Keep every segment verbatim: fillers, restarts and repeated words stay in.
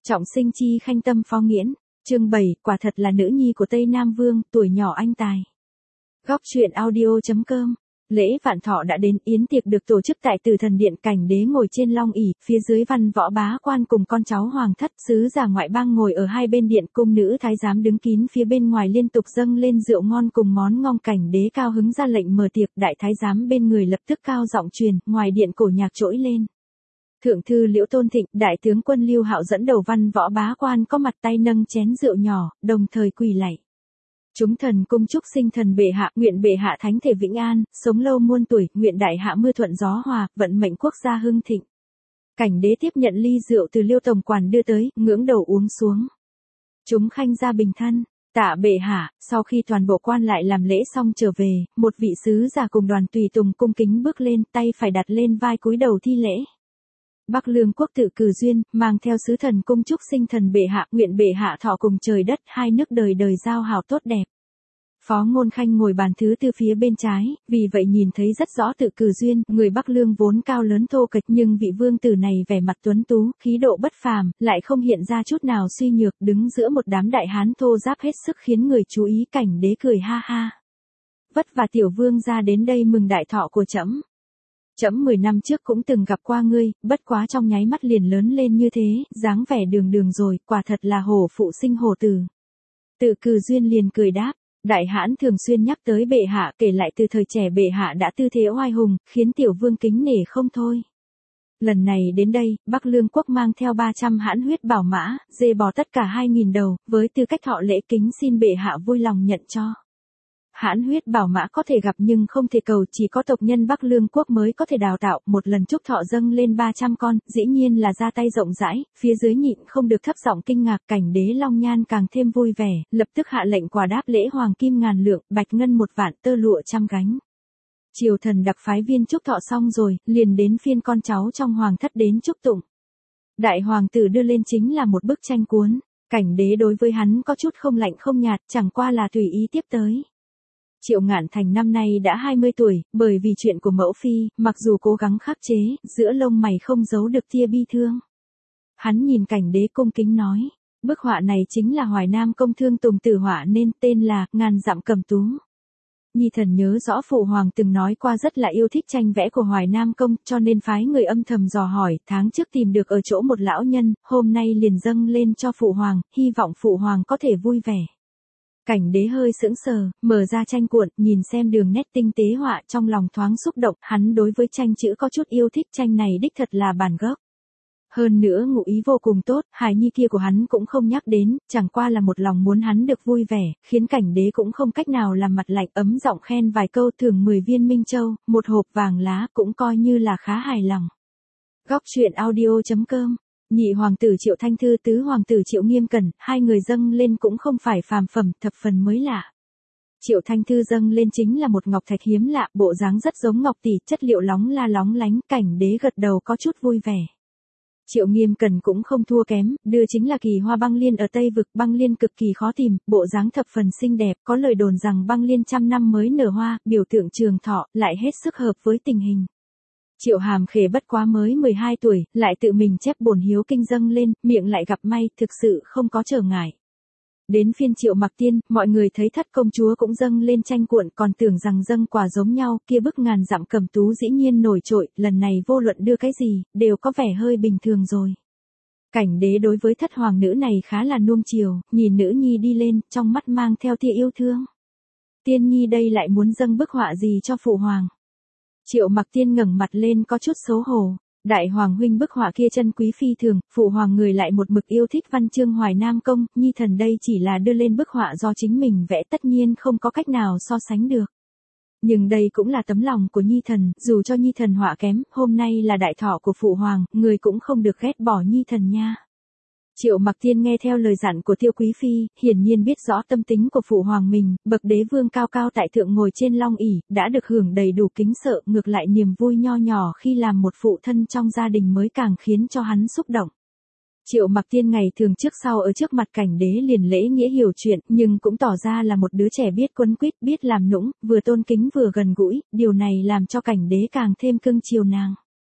Trọng sinh chi khanh tâm phó nghiễn, chương bảy, quả thật là nữ nhi của Tây Nam Vương, tuổi nhỏ anh tài. Góc truyện audio.com. Lễ vạn thọ đã đến, yến tiệc được tổ chức tại Tử Thần Điện, cảnh đế ngồi trên long ỷ, phía dưới văn võ bá quan cùng con cháu hoàng thất, sứ giả ngoại bang ngồi ở hai bên điện, cung nữ thái giám đứng kín phía bên ngoài liên tục dâng lên rượu ngon cùng món ngon. Cảnh đế cao hứng ra lệnh mở tiệc, đại thái giám bên người lập tức cao giọng truyền, ngoài điện cổ nhạc trỗi lên. Thượng thư Liễu Tôn Thịnh, đại tướng quân Lưu Hạo dẫn đầu văn võ bá quan có mặt tay nâng chén rượu nhỏ, đồng thời quỳ lạy. Chúng thần cung chúc sinh thần bệ hạ, nguyện bệ hạ thánh thể vĩnh an, sống lâu muôn tuổi, nguyện đại hạ mưa thuận gió hòa, vận mệnh quốc gia hưng thịnh. Cảnh đế tiếp nhận ly rượu từ Liêu tổng quản đưa tới, ngưỡng đầu uống xuống. Chúng khanh ra bình thân, tạ bệ hạ. Sau khi toàn bộ quan lại làm lễ xong trở về, một vị sứ giả cùng đoàn tùy tùng cung kính bước lên, tay phải đặt lên vai cúi đầu thi lễ. Bắc Lương quốc tự Cử Duyên, mang theo sứ thần cung chúc sinh thần bệ hạ, nguyện bệ hạ thọ cùng trời đất, hai nước đời đời giao hảo tốt đẹp. Phó Ngôn Khanh ngồi bàn thứ tư phía bên trái, vì vậy nhìn thấy rất rõ tự Cử Duyên, người Bắc Lương vốn cao lớn thô kệch, nhưng vị vương tử này vẻ mặt tuấn tú, khí độ bất phàm, lại không hiện ra chút nào suy nhược, đứng giữa một đám đại hán thô ráp hết sức khiến người chú ý. Cảnh đế cười ha ha. Vất vả tiểu vương ra đến đây mừng đại thọ của trẫm. Trẫm mười năm trước cũng từng gặp qua ngươi, bất quá trong nháy mắt liền lớn lên như thế, dáng vẻ đường đường rồi, quả thật là hổ phụ sinh hổ tử. Tự Cử Duyên liền cười đáp, đại hãn thường xuyên nhắc tới bệ hạ, kể lại từ thời trẻ bệ hạ đã tư thế oai hùng, khiến tiểu vương kính nể không thôi. Lần này đến đây, Bắc Lương quốc mang theo ba trăm hãn huyết bảo mã, dê bò tất cả hai nghìn đầu, với tư cách họ lễ kính xin bệ hạ vui lòng nhận cho. Hãn huyết bảo mã có thể gặp nhưng không thể cầu, chỉ có tộc nhân Bắc Lương quốc mới có thể đào tạo. Một lần chúc thọ dâng lên ba trăm con, dĩ nhiên là ra tay rộng rãi, phía dưới nhịn không được thấp giọng kinh ngạc. Cảnh đế Long Nhan càng thêm vui vẻ, lập tức hạ lệnh quả đáp lễ hoàng kim ngàn lượng, bạch ngân một vạn, tơ lụa trăm gánh. Triều thần đặc phái viên chúc thọ xong rồi, liền đến phiên con cháu trong hoàng thất đến chúc tụng. Đại hoàng tử đưa lên chính là một bức tranh cuốn, cảnh đế đối với hắn có chút không lạnh không nhạt, chẳng qua là tùy ý tiếp tới. Triệu Ngạn Thành năm nay đã hai mươi tuổi, bởi vì chuyện của mẫu phi, mặc dù cố gắng khắc chế, giữa lông mày không giấu được tia bi thương. Hắn nhìn cảnh đế cung kính nói, bức họa này chính là Hoài Nam công Thương Tùng tử họa nên, tên là Ngàn Dặm Cầm Tú. Nhi thần nhớ rõ phụ hoàng từng nói qua rất là yêu thích tranh vẽ của Hoài Nam công, cho nên phái người âm thầm dò hỏi, tháng trước tìm được ở chỗ một lão nhân, hôm nay liền dâng lên cho phụ hoàng, hy vọng phụ hoàng có thể vui vẻ. Cảnh đế hơi sững sờ, mở ra tranh cuộn, nhìn xem đường nét tinh tế họa, trong lòng thoáng xúc động, hắn đối với tranh chữ có chút yêu thích, tranh này đích thật là bản gốc. Hơn nữa ngụ ý vô cùng tốt, hài nhi kia của hắn cũng không nhắc đến, chẳng qua là một lòng muốn hắn được vui vẻ, khiến cảnh đế cũng không cách nào làm mặt lạnh, ấm giọng khen vài câu, thưởng mười viên minh châu, một hộp vàng lá, cũng coi như là khá hài lòng. Góc truyện audio.com. Nhị hoàng tử Triệu Thanh Thư, tứ hoàng tử Triệu Nghiêm Cẩn, hai người dâng lên cũng không phải phàm phẩm, thập phần mới lạ. Triệu Thanh Thư dâng lên chính là một ngọc thạch hiếm lạ, bộ dáng rất giống ngọc tỷ, chất liệu lóng la lóng lánh, cảnh đế gật đầu có chút vui vẻ. Triệu Nghiêm Cẩn cũng không thua kém, đưa chính là kỳ hoa băng liên ở Tây Vực, băng liên cực kỳ khó tìm, bộ dáng thập phần xinh đẹp, có lời đồn rằng băng liên trăm năm mới nở hoa, biểu tượng trường thọ, lại hết sức hợp với tình hình. Triệu Hàm Khề bất quá mới mười hai tuổi, lại tự mình chép bổn hiếu kinh dâng lên, miệng lại gặp may, thực sự không có trở ngại. Đến phiên Triệu Mặc Tiên, mọi người thấy thất công chúa cũng dâng lên tranh cuộn, còn tưởng rằng dâng quà giống nhau, kia bức Ngàn Dặm Cầm Tú dĩ nhiên nổi trội, lần này vô luận đưa cái gì, đều có vẻ hơi bình thường rồi. Cảnh đế đối với thất hoàng nữ này khá là nuông chiều, nhìn nữ nhi đi lên, trong mắt mang theo tia yêu thương. Tiên nhi đây lại muốn dâng bức họa gì cho phụ hoàng? Triệu Mặc Tiên ngẩng mặt lên có chút xấu hổ. Đại hoàng huynh bức họa kia chân quý phi thường, phụ hoàng người lại một mực yêu thích văn chương Hoài Nam công, nhi thần đây chỉ là đưa lên bức họa do chính mình vẽ, tất nhiên không có cách nào so sánh được. Nhưng đây cũng là tấm lòng của nhi thần, dù cho nhi thần họa kém, hôm nay là đại thọ của phụ hoàng, người cũng không được ghét bỏ nhi thần nha. Triệu Mặc Tiên nghe theo lời dặn của Tiêu Quý Phi, hiển nhiên biết rõ tâm tính của phụ hoàng mình, bậc đế vương cao cao tại thượng ngồi trên long ỷ, đã được hưởng đầy đủ kính sợ, ngược lại niềm vui nho nhỏ khi làm một phụ thân trong gia đình mới càng khiến cho hắn xúc động. Triệu Mặc Tiên ngày thường trước sau ở trước mặt cảnh đế liền lễ nghĩa hiểu chuyện, nhưng cũng tỏ ra là một đứa trẻ biết quấn quýt, biết làm nũng, vừa tôn kính vừa gần gũi, điều này làm cho cảnh đế càng thêm cưng chiều nàng.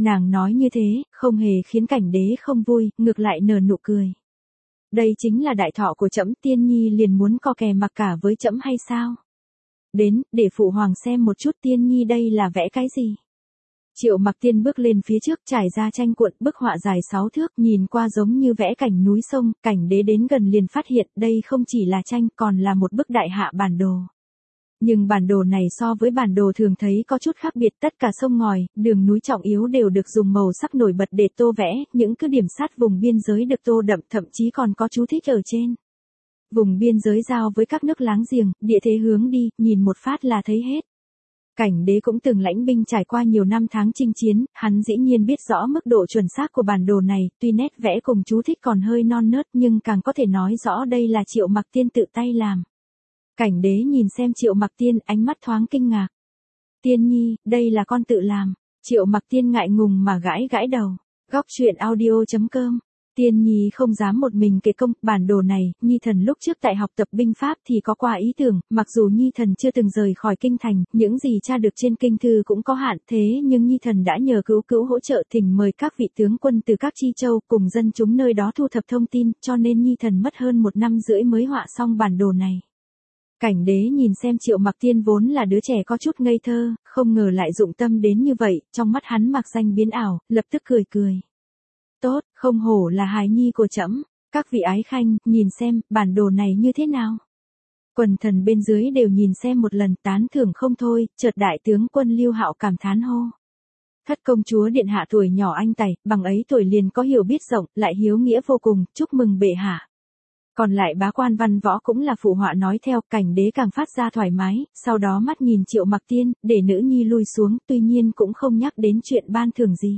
Nàng nói như thế, không hề khiến cảnh đế không vui, ngược lại nở nụ cười. Đây chính là đại thọ của trẫm, tiên nhi liền muốn co kè mặc cả với trẫm hay sao? Đến, để phụ hoàng xem một chút tiên nhi đây là vẽ cái gì? Triệu Mặc Tiên bước lên phía trước trải ra tranh cuộn bức họa dài sáu thước, nhìn qua giống như vẽ cảnh núi sông, cảnh đế đến gần liền phát hiện đây không chỉ là tranh còn là một bức đại hạ bản đồ. Nhưng bản đồ này so với bản đồ thường thấy có chút khác biệt, tất cả sông ngòi, đường núi trọng yếu đều được dùng màu sắc nổi bật để tô vẽ, những cứ điểm sát vùng biên giới được tô đậm, thậm chí còn có chú thích ở trên. Vùng biên giới giao với các nước láng giềng, địa thế hướng đi, nhìn một phát là thấy hết. Cảnh đế cũng từng lãnh binh trải qua nhiều năm tháng chinh chiến, hắn dĩ nhiên biết rõ mức độ chuẩn xác của bản đồ này, tuy nét vẽ cùng chú thích còn hơi non nớt nhưng càng có thể nói rõ đây là Triệu Mặc Tiên tự tay làm. Cảnh đế nhìn xem Triệu Mặc Tiên, ánh mắt thoáng kinh ngạc. Tiên nhi, đây là con tự làm. Triệu Mặc Tiên ngại ngùng mà gãi gãi đầu. Góc truyện audio chấm com. Tiên nhi không dám một mình kể công, bản đồ này, nhi thần lúc trước tại học tập binh pháp thì có qua ý tưởng, mặc dù nhi thần chưa từng rời khỏi kinh thành, những gì tra được trên kinh thư cũng có hạn, thế nhưng nhi thần đã nhờ cứu cứu hỗ trợ thỉnh mời các vị tướng quân từ các chi châu cùng dân chúng nơi đó thu thập thông tin, cho nên nhi thần mất hơn một năm rưỡi mới họa xong bản đồ này. Cảnh đế nhìn xem Triệu Mặc Tiên vốn là đứa trẻ có chút ngây thơ, không ngờ lại dụng tâm đến như vậy, trong mắt hắn mặc danh biến ảo, lập tức cười cười. Tốt, không hổ là hài nhi của trẫm, các vị ái khanh, nhìn xem, bản đồ này như thế nào. Quần thần bên dưới đều nhìn xem một lần tán thưởng không thôi, chợt đại tướng quân Lưu Hạo cảm thán hô. Thất công chúa điện hạ tuổi nhỏ anh tài, bằng ấy tuổi liền có hiểu biết rộng, lại hiếu nghĩa vô cùng, chúc mừng bệ hạ. Còn lại bá quan văn võ cũng là phụ họa nói theo, cảnh đế càng phát ra thoải mái, sau đó mắt nhìn Triệu Mặc Tiên, để nữ nhi lui xuống, tuy nhiên cũng không nhắc đến chuyện ban thưởng gì.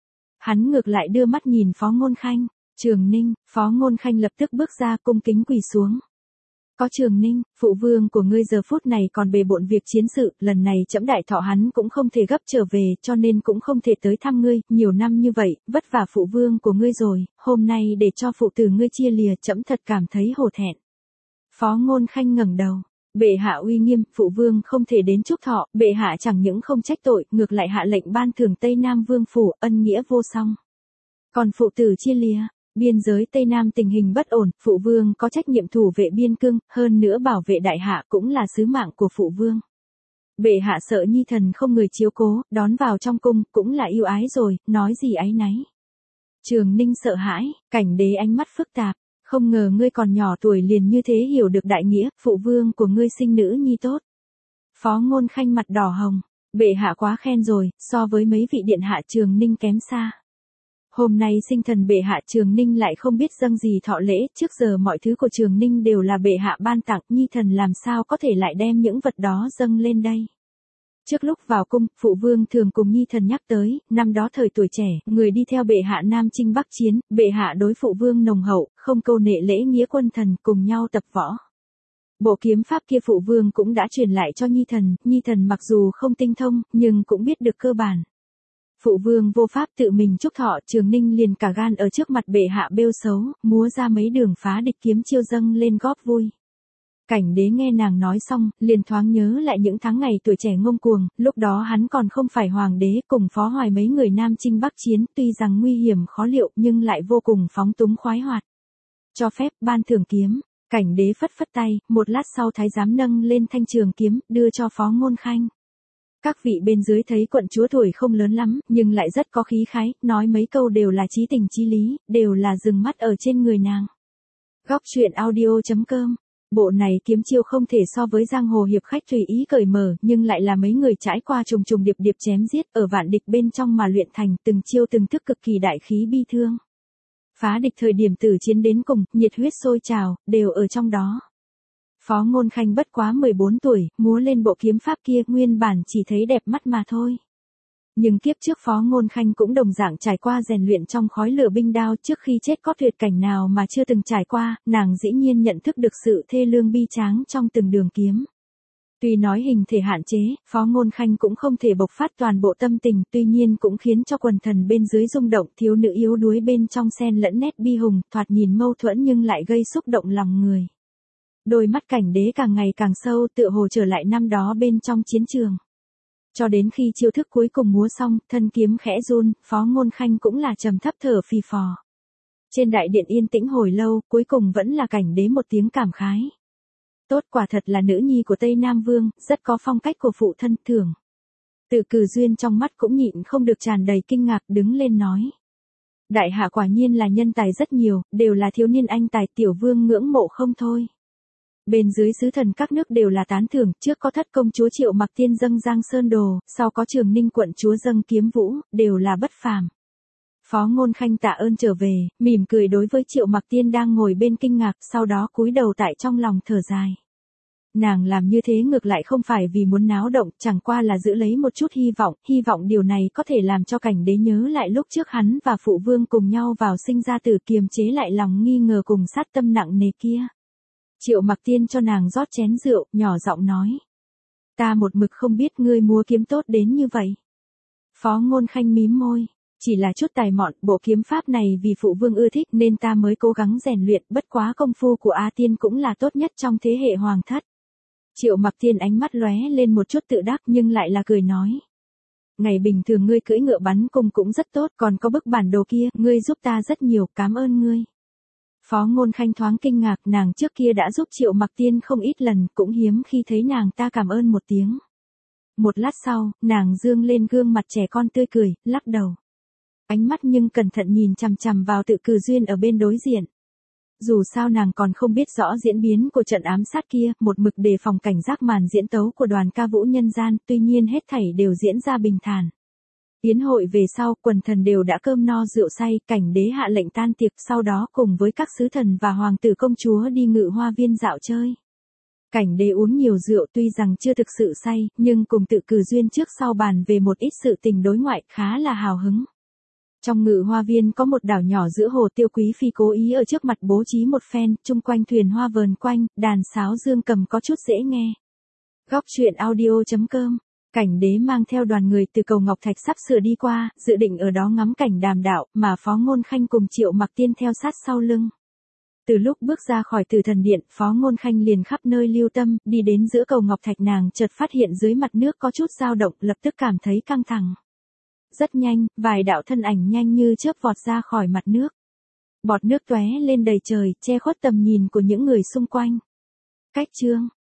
Hắn ngược lại đưa mắt nhìn Phó Ngôn Khanh, Trường Ninh, Phó Ngôn Khanh lập tức bước ra cung kính quỳ xuống. Có Trường Ninh, phụ vương của ngươi giờ phút này còn bề bộn việc chiến sự, lần này trẫm đại thọ hắn cũng không thể gấp trở về, cho nên cũng không thể tới thăm ngươi, nhiều năm như vậy, vất vả phụ vương của ngươi rồi, hôm nay để cho phụ tử ngươi chia lìa, trẫm thật cảm thấy hổ thẹn. Phó Ngôn Khanh ngẩng đầu. Bệ hạ uy nghiêm, phụ vương không thể đến chúc thọ, bệ hạ chẳng những không trách tội, ngược lại hạ lệnh ban thưởng Tây Nam Vương phủ, ân nghĩa vô song. Còn phụ tử chia lìa, biên giới Tây Nam tình hình bất ổn, phụ vương có trách nhiệm thủ vệ biên cương, hơn nữa bảo vệ đại hạ cũng là sứ mạng của phụ vương. Bệ hạ sợ nhi thần không người chiếu cố, đón vào trong cung, cũng là yêu ái rồi, nói gì áy náy. Trường Ninh sợ hãi, cảnh đế ánh mắt phức tạp. Không ngờ ngươi còn nhỏ tuổi liền như thế hiểu được đại nghĩa, phụ vương của ngươi sinh nữ nhi tốt. Phó Ngôn Khanh mặt đỏ hồng, bệ hạ quá khen rồi, so với mấy vị điện hạ Trường Ninh kém xa. Hôm nay sinh thần bệ hạ Trường Ninh lại không biết dâng gì thọ lễ, trước giờ mọi thứ của Trường Ninh đều là bệ hạ ban tặng, nhi thần làm sao có thể lại đem những vật đó dâng lên đây. Trước lúc vào cung, phụ vương thường cùng nhi thần nhắc tới, năm đó thời tuổi trẻ, người đi theo bệ hạ Nam chinh Bắc chiến, bệ hạ đối phụ vương nồng hậu, không câu nệ lễ nghĩa quân thần, cùng nhau tập võ. Bộ kiếm pháp kia phụ vương cũng đã truyền lại cho nhi thần, nhi thần mặc dù không tinh thông, nhưng cũng biết được cơ bản. Phụ vương vô pháp tự mình chúc thọ, Trường Ninh liền cả gan ở trước mặt bệ hạ bêu xấu, múa ra mấy đường phá địch kiếm chiêu dâng lên góp vui. Cảnh đế nghe nàng nói xong, liền thoáng nhớ lại những tháng ngày tuổi trẻ ngông cuồng, lúc đó hắn còn không phải hoàng đế, cùng phó hoài mấy người Nam chinh Bắc chiến, tuy rằng nguy hiểm khó liệu nhưng lại vô cùng phóng túng khoái hoạt. Cho phép ban thưởng kiếm, cảnh đế phất phất tay, một lát sau thái giám nâng lên thanh trường kiếm, đưa cho Phó Ngôn Khanh. Các vị bên dưới thấy quận chúa tuổi không lớn lắm, nhưng lại rất có khí khái, nói mấy câu đều là chí tình chí lý, đều là dừng mắt ở trên người nàng. Góc truyện audio chấm com. Bộ này kiếm chiêu không thể so với giang hồ hiệp khách tùy ý cởi mở, nhưng lại là mấy người trải qua trùng trùng điệp điệp chém giết ở vạn địch bên trong mà luyện thành, từng chiêu từng thức cực kỳ đại khí bi thương. Phá địch thời điểm tử chiến đến cùng, nhiệt huyết sôi trào, đều ở trong đó. Phó Ngôn Khanh bất quá mười bốn tuổi, múa lên bộ kiếm pháp kia nguyên bản chỉ thấy đẹp mắt mà thôi. Nhưng kiếp trước Phó Ngôn Khanh cũng đồng dạng trải qua rèn luyện trong khói lửa binh đao, trước khi chết có tuyệt cảnh nào mà chưa từng trải qua, nàng dĩ nhiên nhận thức được sự thê lương bi tráng trong từng đường kiếm. Tuy nói hình thể hạn chế, Phó Ngôn Khanh cũng không thể bộc phát toàn bộ tâm tình, tuy nhiên cũng khiến cho quần thần bên dưới rung động, thiếu nữ yếu đuối bên trong xen lẫn nét bi hùng, thoạt nhìn mâu thuẫn nhưng lại gây xúc động lòng người. Đôi mắt cảnh đế càng ngày càng sâu, tựa hồ trở lại năm đó bên trong chiến trường. Cho đến khi chiêu thức cuối cùng múa xong, thân kiếm khẽ run, Phó Ngôn Khanh cũng là trầm thấp thở phì phò. Trên đại điện yên tĩnh hồi lâu, cuối cùng vẫn là Cảnh Đế một tiếng cảm khái. Tốt, quả thật là nữ nhi của Tây Nam Vương, rất có phong cách của phụ thân, thưởng. Tự Cử Duyên trong mắt cũng nhịn không được tràn đầy kinh ngạc, đứng lên nói. Đại hạ quả nhiên là nhân tài rất nhiều, đều là thiếu niên anh tài, tiểu vương ngưỡng mộ không thôi. Bên dưới sứ thần các nước đều là tán thưởng, trước có thất công chúa Triệu Mặc Tiên dâng Giang Sơn Đồ, sau có Trường Ninh quận chúa dâng Kiếm Vũ, đều là bất phàm. Phó Ngôn Khanh tạ ơn trở về, mỉm cười đối với Triệu Mặc Tiên đang ngồi bên kinh ngạc, sau đó cúi đầu tại trong lòng thở dài. Nàng làm như thế ngược lại không phải vì muốn náo động, chẳng qua là giữ lấy một chút hy vọng, hy vọng điều này có thể làm cho Cảnh Đế nhớ lại lúc trước hắn và phụ vương cùng nhau vào sinh ra tử, kiềm chế lại lòng nghi ngờ cùng sát tâm nặng nề kia. Triệu Mặc Tiên cho nàng rót chén rượu, nhỏ giọng nói. Ta một mực không biết ngươi múa kiếm tốt đến như vậy. Phó Ngôn Khanh mím môi. Chỉ là chút tài mọn, bộ kiếm pháp này vì phụ vương ưa thích nên ta mới cố gắng rèn luyện, bất quá công phu của A Tiên cũng là tốt nhất trong thế hệ hoàng thất. Triệu Mặc Tiên ánh mắt lóe lên một chút tự đắc nhưng lại là cười nói. Ngày bình thường ngươi cưỡi ngựa bắn cung cũng rất tốt, còn có bức bản đồ kia, ngươi giúp ta rất nhiều, cảm ơn ngươi. Phó Ngôn Khanh thoáng kinh ngạc, nàng trước kia đã giúp Triệu Mặc Tiên không ít lần, cũng hiếm khi thấy nàng ta cảm ơn một tiếng. Một lát sau, nàng dương lên gương mặt trẻ con tươi cười, lắc đầu. Ánh mắt nhưng cẩn thận nhìn chằm chằm vào Tự Cử Duyên ở bên đối diện. Dù sao nàng còn không biết rõ diễn biến của trận ám sát kia, một mực đề phòng cảnh giác màn diễn tấu của đoàn ca vũ nhân gian, tuy nhiên hết thảy đều diễn ra bình thản. Yến hội về sau, quần thần đều đã cơm no rượu say, Cảnh Đế hạ lệnh tan tiệc, sau đó cùng với các sứ thần và hoàng tử công chúa đi Ngự Hoa Viên dạo chơi. Cảnh Đế uống nhiều rượu tuy rằng chưa thực sự say, nhưng cùng Tự Cử Duyên trước sau bàn về một ít sự tình đối ngoại, khá là hào hứng. Trong Ngự Hoa Viên có một đảo nhỏ giữa hồ, Tiêu Quý Phi cố ý ở trước mặt bố trí một phen, chung quanh thuyền hoa vờn quanh, đàn sáo dương cầm có chút dễ nghe. Góc truyện audio chấm com. Cảnh Đế mang theo đoàn người từ cầu Ngọc Thạch sắp sửa đi qua, dự định ở đó ngắm cảnh đàm đạo, mà Phó Ngôn Khanh cùng Triệu Mặc Tiên theo sát sau lưng. Từ lúc bước ra khỏi Tử Thần Điện, Phó Ngôn Khanh liền khắp nơi lưu tâm, đi đến giữa cầu Ngọc Thạch, nàng chợt phát hiện dưới mặt nước có chút dao động, lập tức cảm thấy căng thẳng. Rất nhanh, vài đạo thân ảnh nhanh như chớp vọt ra khỏi mặt nước. Bọt nước tóe lên đầy trời, che khuất tầm nhìn của những người xung quanh. Cách chương